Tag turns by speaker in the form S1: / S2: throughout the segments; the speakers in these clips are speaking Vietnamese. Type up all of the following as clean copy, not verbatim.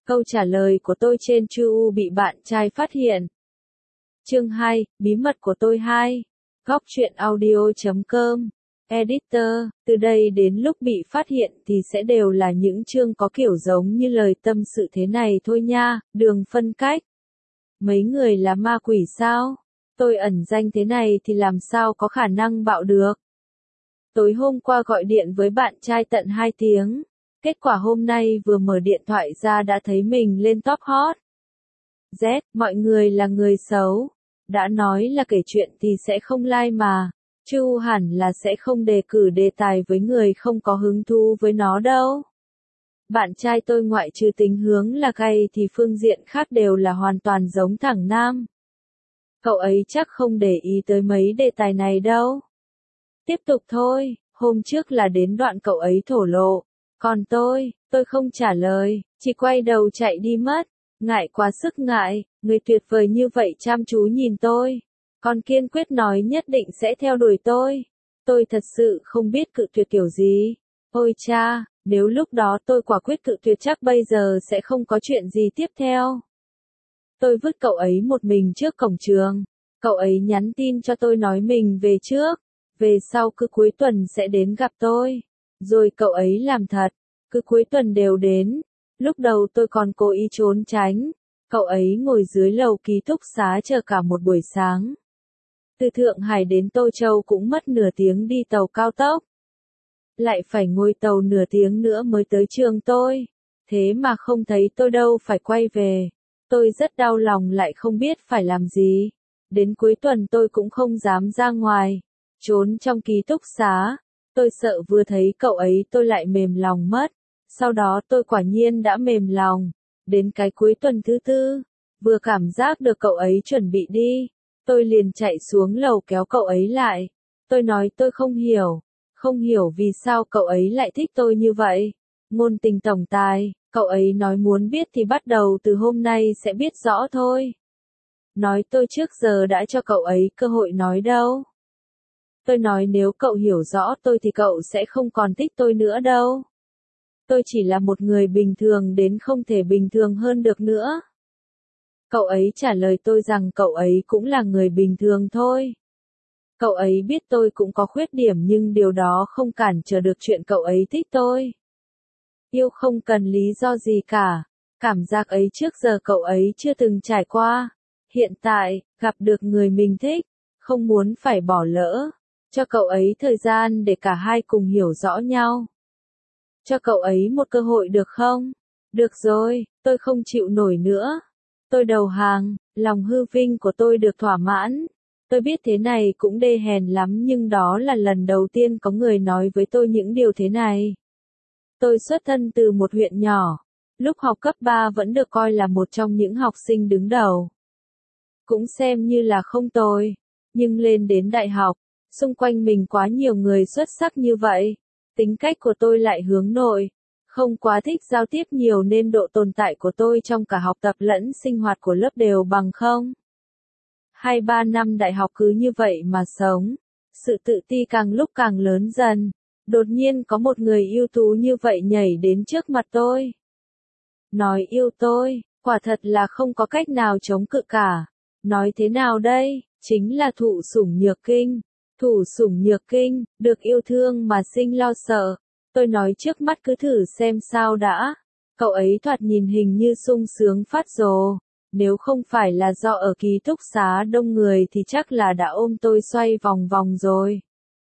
S1: Câu trả lời của tôi trên Chu bị bạn trai phát hiện. Chương 2, bí mật của tôi 2. Góc truyện audio.com. Editor, từ đây đến lúc bị phát hiện thì sẽ đều là những chương có kiểu giống như lời tâm sự thế này thôi nha, đường phân cách. Mấy người là ma quỷ sao? Tôi ẩn danh thế này thì làm sao có khả năng bạo được? Tối hôm qua gọi điện với bạn trai tận 2 tiếng. Kết quả hôm nay vừa mở điện thoại ra đã thấy mình lên top hot. Z, mọi người là người xấu. Đã nói là kể chuyện thì sẽ không like mà. Chu hẳn là sẽ không đề cử đề tài với người không có hứng thú với nó đâu. Bạn trai tôi ngoại trừ tính hướng là gay thì phương diện khác đều là hoàn toàn giống thằng nam. Cậu ấy chắc không để ý tới mấy đề tài này đâu. Tiếp tục thôi, hôm trước là đến đoạn cậu ấy thổ lộ. Còn tôi không trả lời, chỉ quay đầu chạy đi mất. Ngại quá sức ngại, người tuyệt vời như vậy chăm chú nhìn tôi. Còn kiên quyết nói nhất định sẽ theo đuổi tôi. Tôi thật sự không biết cự tuyệt kiểu gì. Ôi cha, nếu lúc đó tôi quả quyết cự tuyệt chắc bây giờ sẽ không có chuyện gì tiếp theo. Tôi vứt cậu ấy một mình trước cổng trường. Cậu ấy nhắn tin cho tôi nói mình về trước. Về sau cứ cuối tuần sẽ đến gặp tôi. Rồi cậu ấy làm thật. Cứ cuối tuần đều đến. Lúc đầu tôi còn cố ý trốn tránh. Cậu ấy ngồi dưới lầu ký túc xá chờ cả một buổi sáng. Từ Thượng Hải đến Tô Châu cũng mất nửa tiếng đi tàu cao tốc. Lại phải ngồi tàu nửa tiếng nữa mới tới trường tôi. Thế mà không thấy tôi đâu phải quay về. Tôi rất đau lòng lại không biết phải làm gì. Đến cuối tuần tôi cũng không dám ra ngoài. Trốn trong ký túc xá. Tôi sợ vừa thấy cậu ấy tôi lại mềm lòng mất. Sau đó tôi quả nhiên đã mềm lòng. Đến cái cuối tuần thứ tư. Vừa cảm giác được cậu ấy chuẩn bị đi. Tôi liền chạy xuống lầu kéo cậu ấy lại. Tôi nói tôi không hiểu. Không hiểu vì sao cậu ấy lại thích tôi như vậy. Ngôn tình tổng tài, cậu ấy nói muốn biết thì bắt đầu từ hôm nay sẽ biết rõ thôi. Nói tôi trước giờ đã cho cậu ấy cơ hội nói đâu. Tôi nói nếu cậu hiểu rõ tôi thì cậu sẽ không còn thích tôi nữa đâu. Tôi chỉ là một người bình thường đến không thể bình thường hơn được nữa. Cậu ấy trả lời tôi rằng cậu ấy cũng là người bình thường thôi. Cậu ấy biết tôi cũng có khuyết điểm nhưng điều đó không cản trở được chuyện cậu ấy thích tôi. Yêu không cần lý do gì cả. Cảm giác ấy trước giờ cậu ấy chưa từng trải qua. Hiện tại, gặp được người mình thích, không muốn phải bỏ lỡ. Cho cậu ấy thời gian để cả hai cùng hiểu rõ nhau. Cho cậu ấy một cơ hội được không? Được rồi, tôi không chịu nổi nữa. Tôi đầu hàng, lòng hư vinh của tôi được thỏa mãn. Tôi biết thế này cũng đê hèn lắm nhưng đó là lần đầu tiên có người nói với tôi những điều thế này. Tôi xuất thân từ một huyện nhỏ. Lúc học cấp 3 vẫn được coi là một trong những học sinh đứng đầu. Cũng xem như là không tồi. Nhưng lên đến đại học, xung quanh mình quá nhiều người xuất sắc như vậy. Tính cách của tôi lại hướng nội. Không quá thích giao tiếp nhiều nên độ tồn tại của tôi trong cả học tập lẫn sinh hoạt của lớp đều bằng không. 2-3 năm đại học cứ như vậy mà sống. Sự tự ti càng lúc càng lớn dần. Đột nhiên có một người ưu tú như vậy nhảy đến trước mặt tôi. Nói yêu tôi, quả thật là không có cách nào chống cự cả. Nói thế nào đây, chính là thụ sủng nhược kinh. Thủ sủng nhược kinh, được yêu thương mà sinh lo sợ. Tôi nói trước mắt cứ thử xem sao đã. Cậu ấy thoạt nhìn hình như sung sướng phát rồ. Nếu không phải là do ở ký túc xá đông người thì chắc là đã ôm tôi xoay vòng vòng rồi.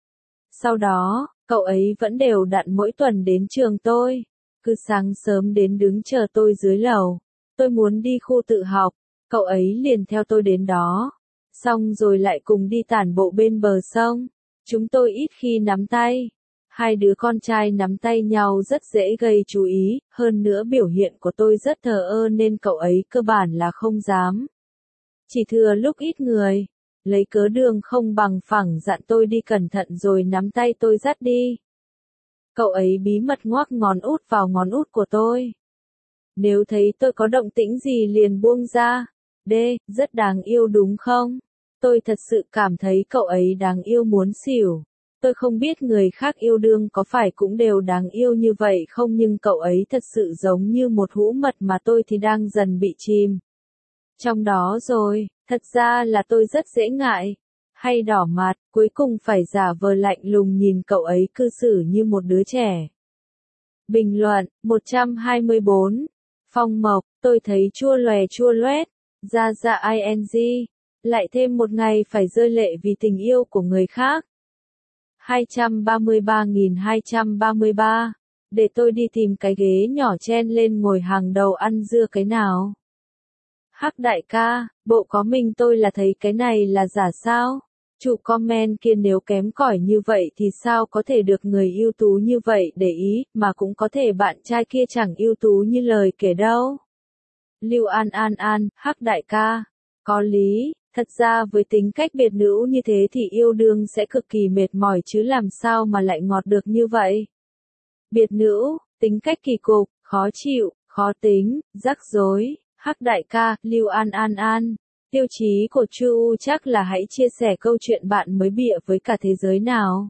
S1: Sau đó, cậu ấy vẫn đều đặn mỗi tuần đến trường tôi. Cứ sáng sớm đến đứng chờ tôi dưới lầu. Tôi muốn đi khu tự học. Cậu ấy liền theo tôi đến đó. Xong rồi lại cùng đi tản bộ bên bờ sông. Chúng tôi ít khi nắm tay. Hai đứa con trai nắm tay nhau rất dễ gây chú ý, hơn nữa biểu hiện của tôi rất thờ ơ nên cậu ấy cơ bản là không dám. Chỉ thừa lúc ít người, lấy cớ đường không bằng phẳng dặn tôi đi cẩn thận rồi nắm tay tôi dắt đi. Cậu ấy bí mật ngoắc ngón út vào ngón út của tôi. Nếu thấy tôi có động tĩnh gì liền buông ra. Rất đáng yêu đúng không? Tôi thật sự cảm thấy cậu ấy đáng yêu muốn xỉu. Tôi không biết người khác yêu đương có phải cũng đều đáng yêu như vậy không, nhưng cậu ấy thật sự giống như một hũ mật mà tôi thì đang dần bị chìm trong đó rồi. Thật ra là tôi rất dễ ngại, hay đỏ mặt, cuối cùng phải giả vờ lạnh lùng nhìn cậu ấy cư xử như một đứa trẻ. Bình luận 124. Phong Mộc, tôi thấy chua loét, ra ing, lại thêm một ngày phải rơi lệ vì tình yêu của người khác. 233.233, để tôi đi tìm cái ghế nhỏ chen lên ngồi hàng đầu ăn dưa cái nào. Hắc đại ca, bộ có mình tôi là thấy cái này là giả sao? Chủ comment kia nếu kém cỏi như vậy thì sao có thể được người ưu tú như vậy để ý, mà cũng có thể bạn trai kia chẳng ưu tú như lời kể đâu. Lưu An, Hắc đại ca, có lý, thật ra với tính cách biệt nữ như thế thì yêu đương sẽ cực kỳ mệt mỏi chứ làm sao mà lại ngọt được như vậy. Biệt nữ, tính cách kỳ cục, khó chịu, khó tính, rắc rối. Hắc đại ca, Lưu An, tiêu chí của Chu chắc là hãy chia sẻ câu chuyện bạn mới bịa với cả thế giới nào.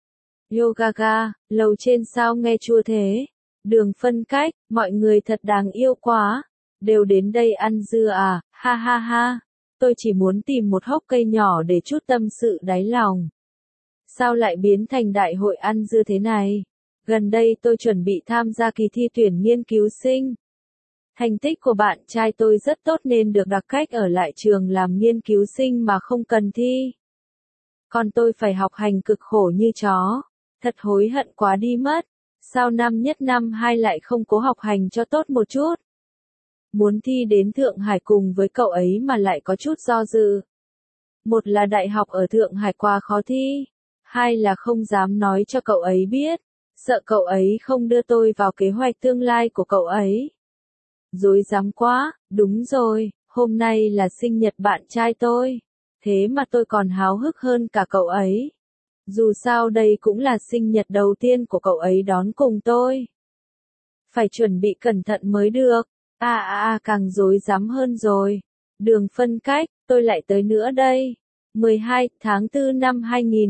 S1: Yogaga, lầu trên sao nghe chua thế? Đường phân cách, mọi người thật đáng yêu quá. Đều đến đây ăn dưa à, ha ha ha. Tôi chỉ muốn tìm một hốc cây nhỏ để chút tâm sự đáy lòng. Sao lại biến thành đại hội ăn dưa thế này? Gần đây tôi chuẩn bị tham gia kỳ thi tuyển nghiên cứu sinh. Thành tích của bạn trai tôi rất tốt nên được đặc cách ở lại trường làm nghiên cứu sinh mà không cần thi. Còn tôi phải học hành cực khổ như chó. Thật hối hận quá đi mất. Sao năm nhất năm hai lại không cố học hành cho tốt một chút? Muốn thi đến Thượng Hải cùng với cậu ấy mà lại có chút do dự. Một là đại học ở Thượng Hải quá khó thi. Hai là không dám nói cho cậu ấy biết. Sợ cậu ấy không đưa tôi vào kế hoạch tương lai của cậu ấy. Rối rắm quá, đúng rồi, hôm nay là sinh nhật bạn trai tôi. Thế mà tôi còn háo hức hơn cả cậu ấy. Dù sao đây cũng là sinh nhật đầu tiên của cậu ấy đón cùng tôi. Phải chuẩn bị cẩn thận mới được. Càng rối rắm hơn rồi. Đường phân cách, tôi lại tới nữa đây. 12 tháng 4 năm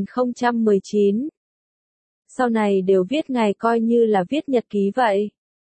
S1: 2019. Sau này đều viết ngày coi như là viết nhật ký vậy.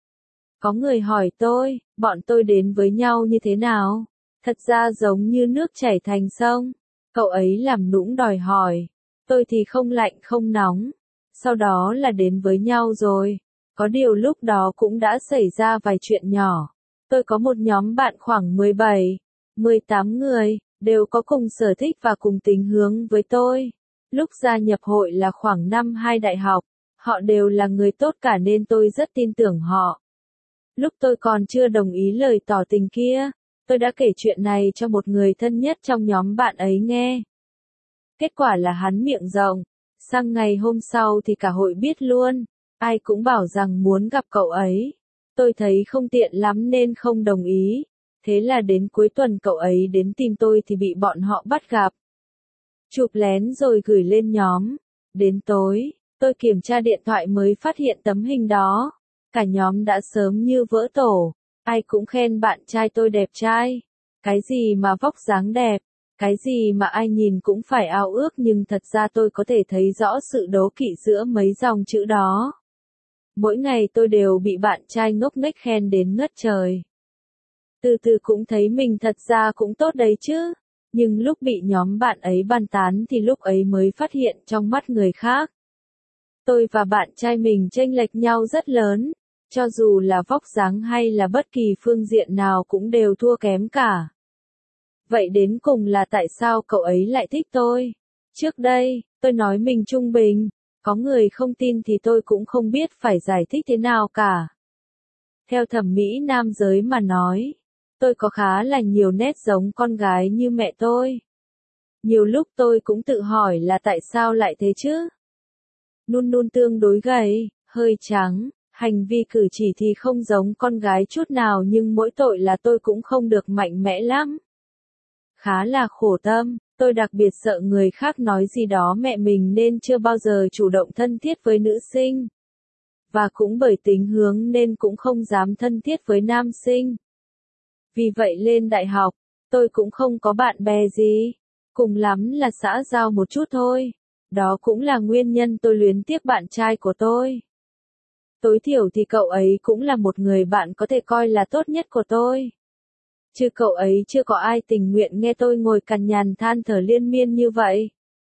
S1: Có người hỏi tôi, bọn tôi đến với nhau như thế nào? Thật ra giống như nước chảy thành sông. Cậu ấy làm nũng đòi hỏi. Tôi thì không lạnh không nóng. Sau đó là đến với nhau rồi. Có điều lúc đó cũng đã xảy ra vài chuyện nhỏ. Tôi có một nhóm bạn khoảng 17, 18 người, đều có cùng sở thích và cùng tính hướng với tôi. Lúc gia nhập hội là khoảng năm 2 đại học. Họ đều là người tốt cả nên tôi rất tin tưởng họ. Lúc tôi còn chưa đồng ý lời tỏ tình kia, tôi đã kể chuyện này cho một người thân nhất trong nhóm bạn ấy nghe. Kết quả là hắn miệng rộng. Sang ngày hôm sau thì cả hội biết luôn. Ai cũng bảo rằng muốn gặp cậu ấy. Tôi thấy không tiện lắm nên không đồng ý. Thế là đến cuối tuần cậu ấy đến tìm tôi thì bị bọn họ bắt gặp. Chụp lén rồi gửi lên nhóm. Đến tối, tôi kiểm tra điện thoại mới phát hiện tấm hình đó. Cả nhóm đã sớm như vỡ tổ. Ai cũng khen bạn trai tôi đẹp trai. Cái gì mà vóc dáng đẹp. Cái gì mà ai nhìn cũng phải ao ước, nhưng thật ra tôi có thể thấy rõ sự đố kỵ giữa mấy dòng chữ đó. Mỗi ngày tôi đều bị bạn trai ngốc nghếch khen đến ngất trời. Từ từ cũng thấy mình thật ra cũng tốt đấy chứ. Nhưng lúc bị nhóm bạn ấy bàn tán thì lúc ấy mới phát hiện trong mắt người khác. Tôi và bạn trai mình chênh lệch nhau rất lớn. Cho dù là vóc dáng hay là bất kỳ phương diện nào cũng đều thua kém cả. Vậy đến cùng là tại sao cậu ấy lại thích tôi? Trước đây, tôi nói mình trung bình. Có người không tin thì tôi cũng không biết phải giải thích thế nào cả. Theo thẩm mỹ nam giới mà nói, tôi có khá là nhiều nét giống con gái như mẹ tôi. Nhiều lúc tôi cũng tự hỏi là tại sao lại thế chứ? Nun tương đối gầy, hơi trắng, hành vi cử chỉ thì không giống con gái chút nào, nhưng mỗi tội là tôi cũng không được mạnh mẽ lắm. Khá là khổ tâm, tôi đặc biệt sợ người khác nói gì đó mẹ mình nên chưa bao giờ chủ động thân thiết với nữ sinh. Và cũng bởi tính hướng nên cũng không dám thân thiết với nam sinh. Vì vậy lên đại học, tôi cũng không có bạn bè gì. Cùng lắm là xã giao một chút thôi. Đó cũng là nguyên nhân tôi luyến tiếc bạn trai của tôi. Tối thiểu thì cậu ấy cũng là một người bạn có thể coi là tốt nhất của tôi. Chứ cậu ấy chưa có ai tình nguyện nghe tôi ngồi cằn nhằn than thở liên miên như vậy.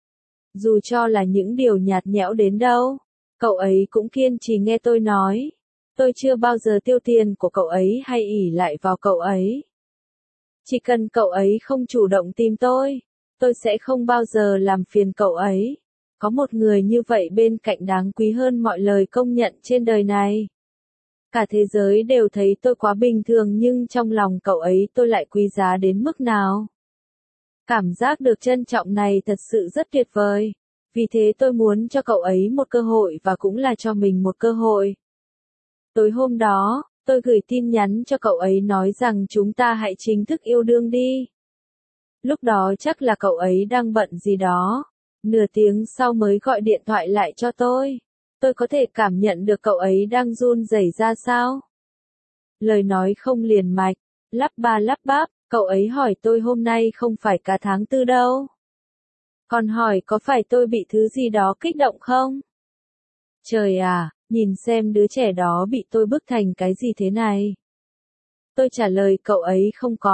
S1: Dù cho là những điều nhạt nhẽo đến đâu, cậu ấy cũng kiên trì nghe tôi nói. Tôi chưa bao giờ tiêu tiền của cậu ấy hay ỷ lại vào cậu ấy. Chỉ cần cậu ấy không chủ động tìm tôi sẽ không bao giờ làm phiền cậu ấy. Có một người như vậy bên cạnh đáng quý hơn mọi lời công nhận trên đời này. Cả thế giới đều thấy tôi quá bình thường nhưng trong lòng cậu ấy tôi lại quý giá đến mức nào. Cảm giác được trân trọng này thật sự rất tuyệt vời. Vì thế tôi muốn cho cậu ấy một cơ hội và cũng là cho mình một cơ hội. Tối hôm đó, tôi gửi tin nhắn cho cậu ấy nói rằng chúng ta hãy chính thức yêu đương đi. Lúc đó chắc là cậu ấy đang bận gì đó. Nửa tiếng sau mới gọi điện thoại lại cho tôi. Tôi có thể cảm nhận được cậu ấy đang run rẩy ra sao. Lời nói không liền mạch, lắp ba lắp bắp, cậu ấy hỏi tôi hôm nay không phải cả tháng 4 đâu. Còn hỏi có phải tôi bị thứ gì đó kích động không? Trời à, nhìn xem đứa trẻ đó bị tôi bức thành cái gì thế này. Tôi trả lời cậu ấy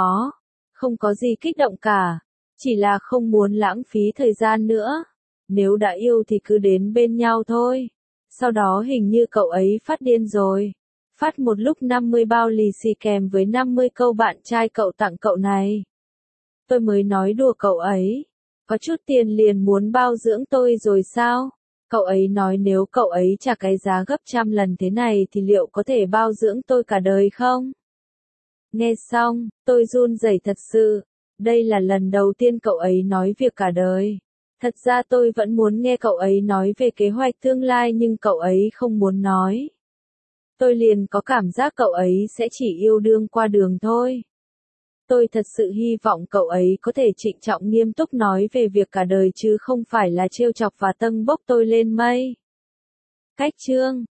S1: không có gì kích động cả, chỉ là không muốn lãng phí thời gian nữa. Nếu đã yêu thì cứ đến bên nhau thôi. Sau đó hình như cậu ấy phát điên rồi. Phát một lúc 50 bao lì xì kèm với 50 câu bạn trai cậu tặng cậu này. Tôi mới nói đùa cậu ấy. Có chút tiền liền muốn bao dưỡng tôi rồi sao? Cậu ấy nói nếu cậu ấy trả cái giá gấp 100 lần thế này thì liệu có thể bao dưỡng tôi cả đời không? Nghe xong, tôi run rẩy thật sự. Đây là lần đầu tiên cậu ấy nói việc cả đời. Thật ra tôi vẫn muốn nghe cậu ấy nói về kế hoạch tương lai nhưng cậu ấy không muốn nói. Tôi liền có cảm giác cậu ấy sẽ chỉ yêu đương qua đường thôi. Tôi thật sự hy vọng cậu ấy có thể trịnh trọng nghiêm túc nói về việc cả đời chứ không phải là trêu chọc và tâng bốc tôi lên mây. Cách chương